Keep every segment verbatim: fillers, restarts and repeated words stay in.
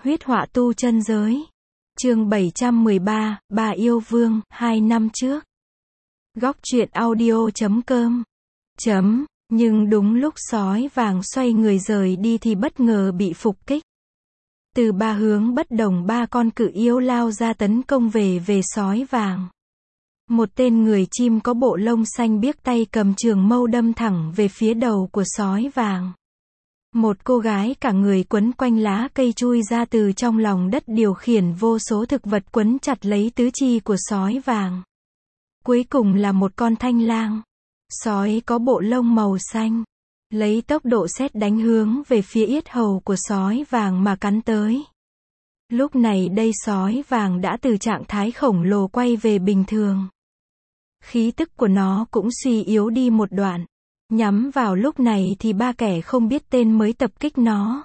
Huyết họa tu chân giới. Chương bảy trăm mười ba, Bà yêu vương, hai năm trước. Góc truyện audio chấm com. Chấm, nhưng đúng lúc sói vàng xoay người rời đi thì bất ngờ bị phục kích. Từ ba hướng bất đồng ba con cự yêu lao ra tấn công về về sói vàng. Một tên người chim có bộ lông xanh biếc tay cầm trường mâu đâm thẳng về phía đầu của sói vàng. Một cô gái cả người quấn quanh lá cây chui ra từ trong lòng đất điều khiển vô số thực vật quấn chặt lấy tứ chi của sói vàng. Cuối cùng là một con thanh lang. Sói có bộ lông màu xanh. Lấy tốc độ sét đánh hướng về phía yết hầu của sói vàng mà cắn tới. Lúc này đây sói vàng đã từ trạng thái khổng lồ quay về bình thường. Khí tức của nó cũng suy yếu đi một đoạn. Nhắm vào lúc này thì ba kẻ không biết tên mới tập kích nó.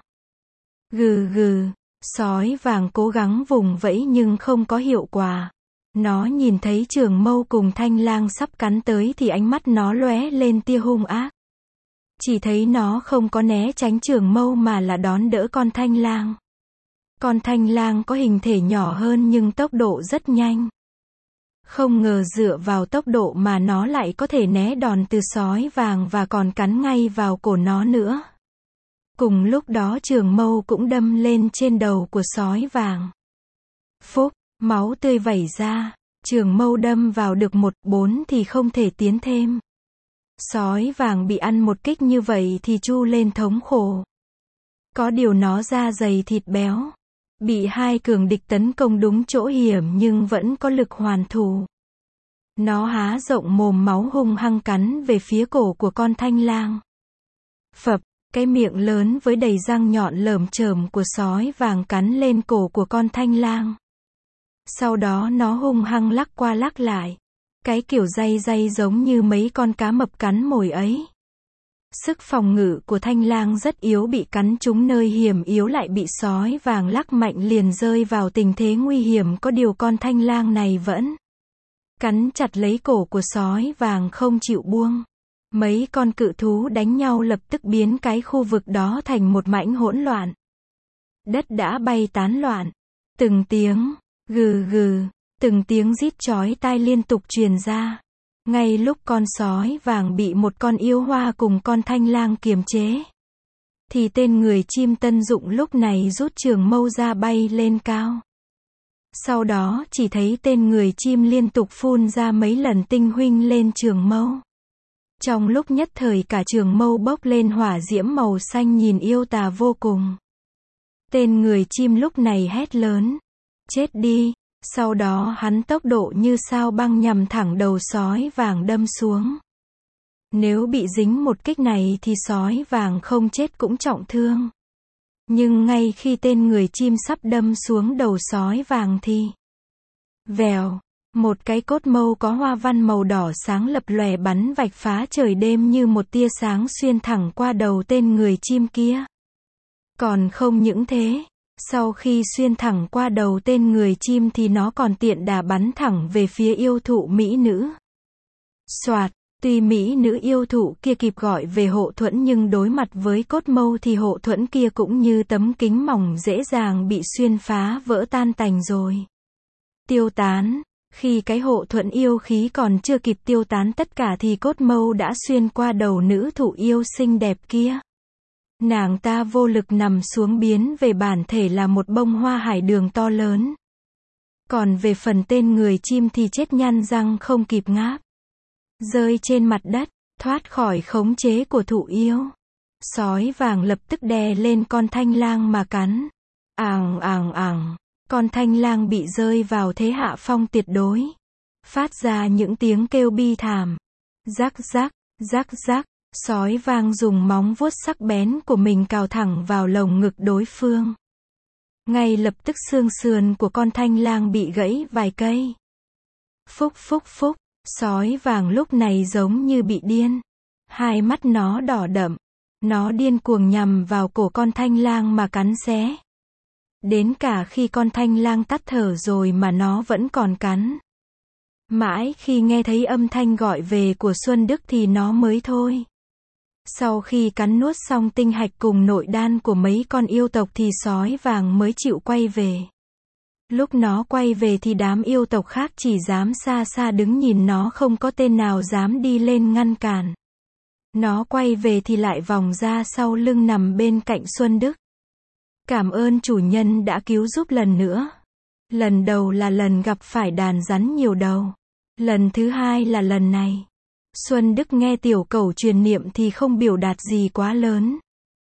Gừ gừ, sói vàng cố gắng vùng vẫy nhưng không có hiệu quả. Nó nhìn thấy trường mâu cùng thanh lang sắp cắn tới thì ánh mắt nó lóe lên tia hung ác. Chỉ thấy nó không có né tránh trường mâu mà là đón đỡ con thanh lang. Con thanh lang có hình thể nhỏ hơn nhưng tốc độ rất nhanh. Không ngờ dựa vào tốc độ mà nó lại có thể né đòn từ sói vàng và còn cắn ngay vào cổ nó nữa. Cùng lúc đó trường mâu cũng đâm lên trên đầu của sói vàng. Phúc, máu tươi vẩy ra, trường mâu đâm vào được một bốn thì không thể tiến thêm. Sói vàng bị ăn một kích như vậy thì chu lên thống khổ. Có điều nó da dày thịt béo. Bị hai cường địch tấn công đúng chỗ hiểm nhưng vẫn có lực hoàn thủ. Nó há rộng mồm máu hung hăng cắn về phía cổ của con thanh lang. Phập, cái miệng lớn với đầy răng nhọn lởm chởm của sói vàng cắn lên cổ của con thanh lang. Sau đó nó hung hăng lắc qua lắc lại. Cái kiểu day day giống như mấy con cá mập cắn mồi ấy. Sức phòng ngự của thanh lang rất yếu, bị cắn trúng nơi hiểm yếu lại bị sói vàng lắc mạnh liền rơi vào tình thế nguy hiểm. Có điều con thanh lang này vẫn cắn chặt lấy cổ của sói vàng không chịu buông. Mấy con cự thú đánh nhau lập tức biến cái khu vực đó thành một mảnh hỗn loạn. Đất đã bay tán loạn. Từng tiếng gừ gừ, từng tiếng rít chói tai liên tục truyền ra. Ngay lúc con sói vàng bị một con yêu hoa cùng con thanh lang kiềm chế, thì tên người chim tân dụng lúc này rút trường mâu ra bay lên cao. Sau đó chỉ thấy tên người chim liên tục phun ra mấy lần tinh huynh lên trường mâu. Trong lúc nhất thời cả trường mâu bốc lên hỏa diễm màu xanh nhìn yêu tà vô cùng. Tên người chim lúc này hét lớn, chết đi. Sau đó hắn tốc độ như sao băng nhằm thẳng đầu sói vàng đâm xuống. Nếu bị dính một kích này thì sói vàng không chết cũng trọng thương. Nhưng ngay khi tên người chim sắp đâm xuống đầu sói vàng thì vèo, một cái cốt mâu có hoa văn màu đỏ sáng lập lòe bắn vạch phá trời đêm như một tia sáng xuyên thẳng qua đầu tên người chim kia. Còn không những thế, sau khi xuyên thẳng qua đầu tên người chim thì nó còn tiện đà bắn thẳng về phía yêu thụ mỹ nữ. Soạt, tuy mỹ nữ yêu thụ kia kịp gọi về hộ thuẫn nhưng đối mặt với cốt mâu thì hộ thuẫn kia cũng như tấm kính mỏng dễ dàng bị xuyên phá vỡ tan tành rồi. Tiêu tán, khi cái hộ thuẫn yêu khí còn chưa kịp tiêu tán tất cả thì cốt mâu đã xuyên qua đầu nữ thụ yêu xinh đẹp kia. Nàng ta vô lực nằm xuống biến về bản thể là một bông hoa hải đường to lớn. Còn về phần tên người chim thì chết nhăn răng không kịp ngáp. Rơi trên mặt đất, thoát khỏi khống chế của thụ yêu. Sói vàng lập tức đè lên con thanh lang mà cắn. Àng àng àng, con thanh lang bị rơi vào thế hạ phong tuyệt đối. Phát ra những tiếng kêu bi thảm. Rắc rắc, rắc rắc. Sói vàng dùng móng vuốt sắc bén của mình cào thẳng vào lồng ngực đối phương. Ngay lập tức xương sườn của con thanh lang bị gãy vài cây. Phúc phúc phúc, sói vàng lúc này giống như bị điên. Hai mắt nó đỏ đậm. Nó điên cuồng nhằm vào cổ con thanh lang mà cắn xé. Đến cả khi con thanh lang tắt thở rồi mà nó vẫn còn cắn. Mãi khi nghe thấy âm thanh gọi về của Xuân Đức thì nó mới thôi. Sau khi cắn nuốt xong tinh hạch cùng nội đan của mấy con yêu tộc thì sói vàng mới chịu quay về. Lúc nó quay về thì đám yêu tộc khác chỉ dám xa xa đứng nhìn nó, không có tên nào dám đi lên ngăn cản. Nó quay về thì lại vòng ra sau lưng nằm bên cạnh Xuân Đức. Cảm ơn chủ nhân đã cứu giúp lần nữa. Lần đầu là lần gặp phải đàn rắn nhiều đầu. Lần thứ hai là lần này. Xuân Đức nghe tiểu cẩu truyền niệm thì không biểu đạt gì quá lớn.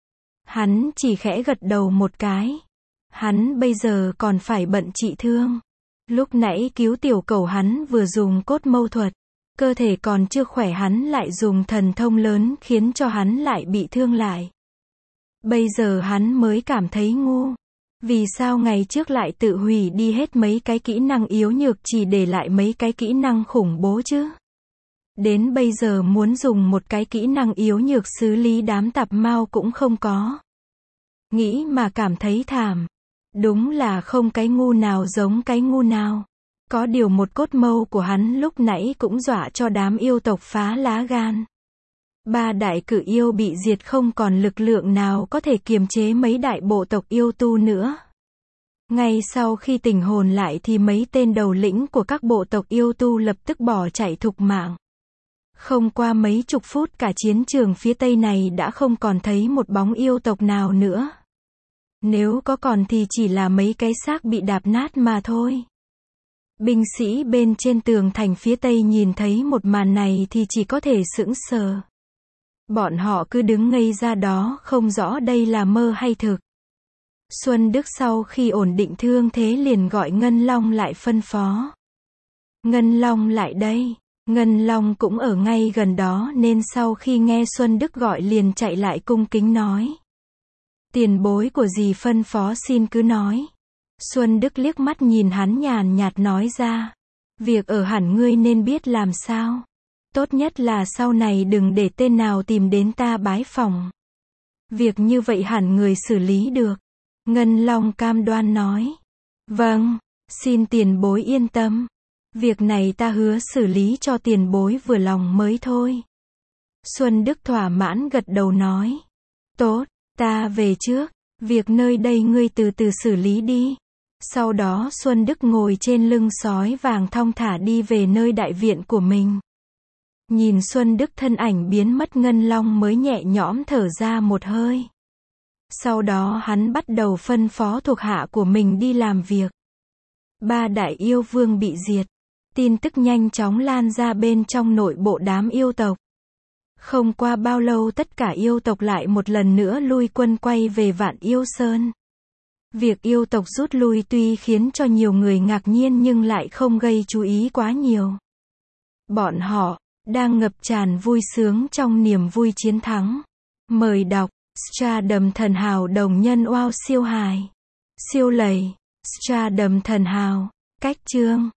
Hắn chỉ khẽ gật đầu một cái. Hắn bây giờ còn phải bận trị thương. Lúc nãy cứu tiểu cẩu hắn vừa dùng cốt mâu thuật. Cơ thể còn chưa khỏe hắn lại dùng thần thông lớn khiến cho hắn lại bị thương lại. Bây giờ hắn mới cảm thấy ngu. Vì sao ngày trước lại tự hủy đi hết mấy cái kỹ năng yếu nhược chỉ để lại mấy cái kỹ năng khủng bố chứ? Đến bây giờ muốn dùng một cái kỹ năng yếu nhược xử lý đám tạp mao cũng không có. Nghĩ mà cảm thấy thảm. Đúng là không cái ngu nào giống cái ngu nào. Có điều một cốt mâu của hắn lúc nãy cũng dọa cho đám yêu tộc phá lá gan. Ba đại cự yêu bị diệt, không còn lực lượng nào có thể kiềm chế mấy đại bộ tộc yêu tu nữa. Ngay sau khi tỉnh hồn lại thì mấy tên đầu lĩnh của các bộ tộc yêu tu lập tức bỏ chạy thục mạng. Không qua mấy chục phút cả chiến trường phía tây này đã không còn thấy một bóng yêu tộc nào nữa. Nếu có còn thì chỉ là mấy cái xác bị đạp nát mà thôi. Binh sĩ bên trên tường thành phía tây nhìn thấy một màn này thì chỉ có thể sững sờ. Bọn họ cứ đứng ngây ra đó, không rõ đây là mơ hay thực. Xuân Đức sau khi ổn định thương thế liền gọi Ngân Long lại phân phó. Ngân Long lại đây. Ngân Long cũng ở ngay gần đó nên sau khi nghe Xuân Đức gọi liền chạy lại cung kính nói. Tiền bối của dì phân phó xin cứ nói. Xuân Đức liếc mắt nhìn hắn nhàn nhạt nói ra. Việc ở hẳn ngươi nên biết làm sao. Tốt nhất là sau này đừng để tên nào tìm đến ta bái phỏng. Việc như vậy hẳn người xử lý được. Ngân Long cam đoan nói. Vâng, xin tiền bối yên tâm. Việc này ta hứa xử lý cho tiền bối vừa lòng mới thôi. Xuân Đức thỏa mãn gật đầu nói. Tốt, ta về trước. Việc nơi đây ngươi từ từ xử lý đi. Sau đó Xuân Đức ngồi trên lưng sói vàng thong thả đi về nơi đại viện của mình. Nhìn Xuân Đức thân ảnh biến mất, Ngân Long mới nhẹ nhõm thở ra một hơi. Sau đó hắn bắt đầu phân phó thuộc hạ của mình đi làm việc. Ba đại yêu vương bị diệt. Tin tức nhanh chóng lan ra bên trong nội bộ đám yêu tộc. Không qua bao lâu tất cả yêu tộc lại một lần nữa lui quân quay về Vạn Yêu Sơn. Việc yêu tộc rút lui tuy khiến cho nhiều người ngạc nhiên nhưng lại không gây chú ý quá nhiều. Bọn họ đang ngập tràn vui sướng trong niềm vui chiến thắng. Mời đọc Stardom Thần Hào đồng nhân wow siêu hài. Siêu lầy. Stardom Thần Hào. Cách chương